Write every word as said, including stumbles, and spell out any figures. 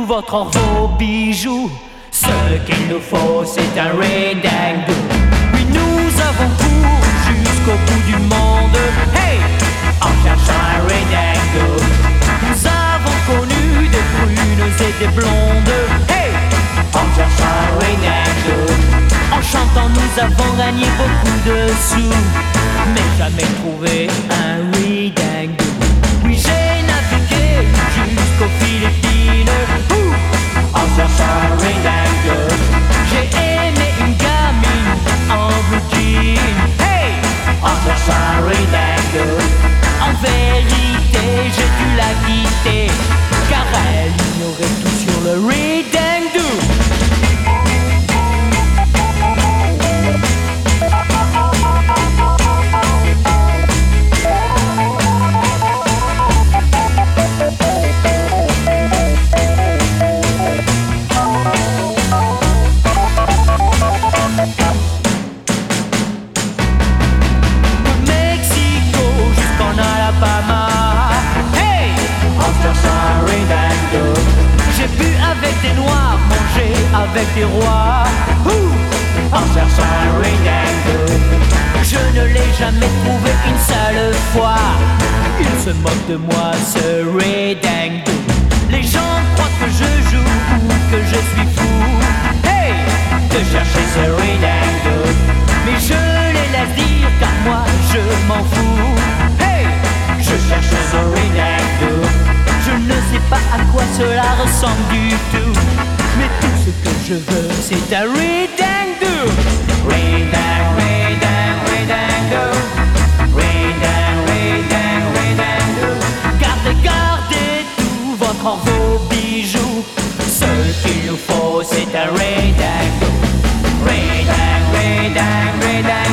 tout votre or, vos bijoux. Ce qu'il nous faut, c'est un Ray-Dang-Do. Oui, nous avons couru jusqu'au bout du monde, hey, en cherchant un Ray-Dang-Do. Nous avons connu des brunes et des blondes, hey, en cherchant un Ray-Dang-Do. En chantant, nous avons gagné beaucoup de sous, mais jamais trouvé un Ray-Dang-Do. Oui, j'ai navigué jusqu'aux Philippines, ouh, en cherchant un Ray-Dang-Do. J'ai aimé une gamine en blue jean, hey, en cherchant un Ray-Dang-Do. En vérité, j'ai dû la quitter, car elle ignorait tout sur le Ray-Dang-Do. J'ai bu avec des noirs, mangé avec des rois, ouh, en cherchant un Ray-Dang-Do. Je ne l'ai jamais trouvé une seule fois. Il se moque de moi, ce Ray-Dang-Do. Les gens croient que je joue ou que je suis fou, hey, de chercher ce Ray-Dang-Do. Mais je les laisse dire car moi je m'en fous, hey, je cherche ce Ray-Dang-Do. Je ne sais pas à quoi cela ressemble du tout, mais tout ce que je veux, c'est un Ray-Dang-Do. Ray-Dang, Ray-Dang, Ray-Dang-Do. Ray-Dang, Ray-Dang, Ray-Dang-Do. Gardez, gardez tout votre or, vos bijoux. Ce qu'il nous faut, c'est un Ray-Dang-Do. Ray-Dang, Ray-Dang, Ray-Dang.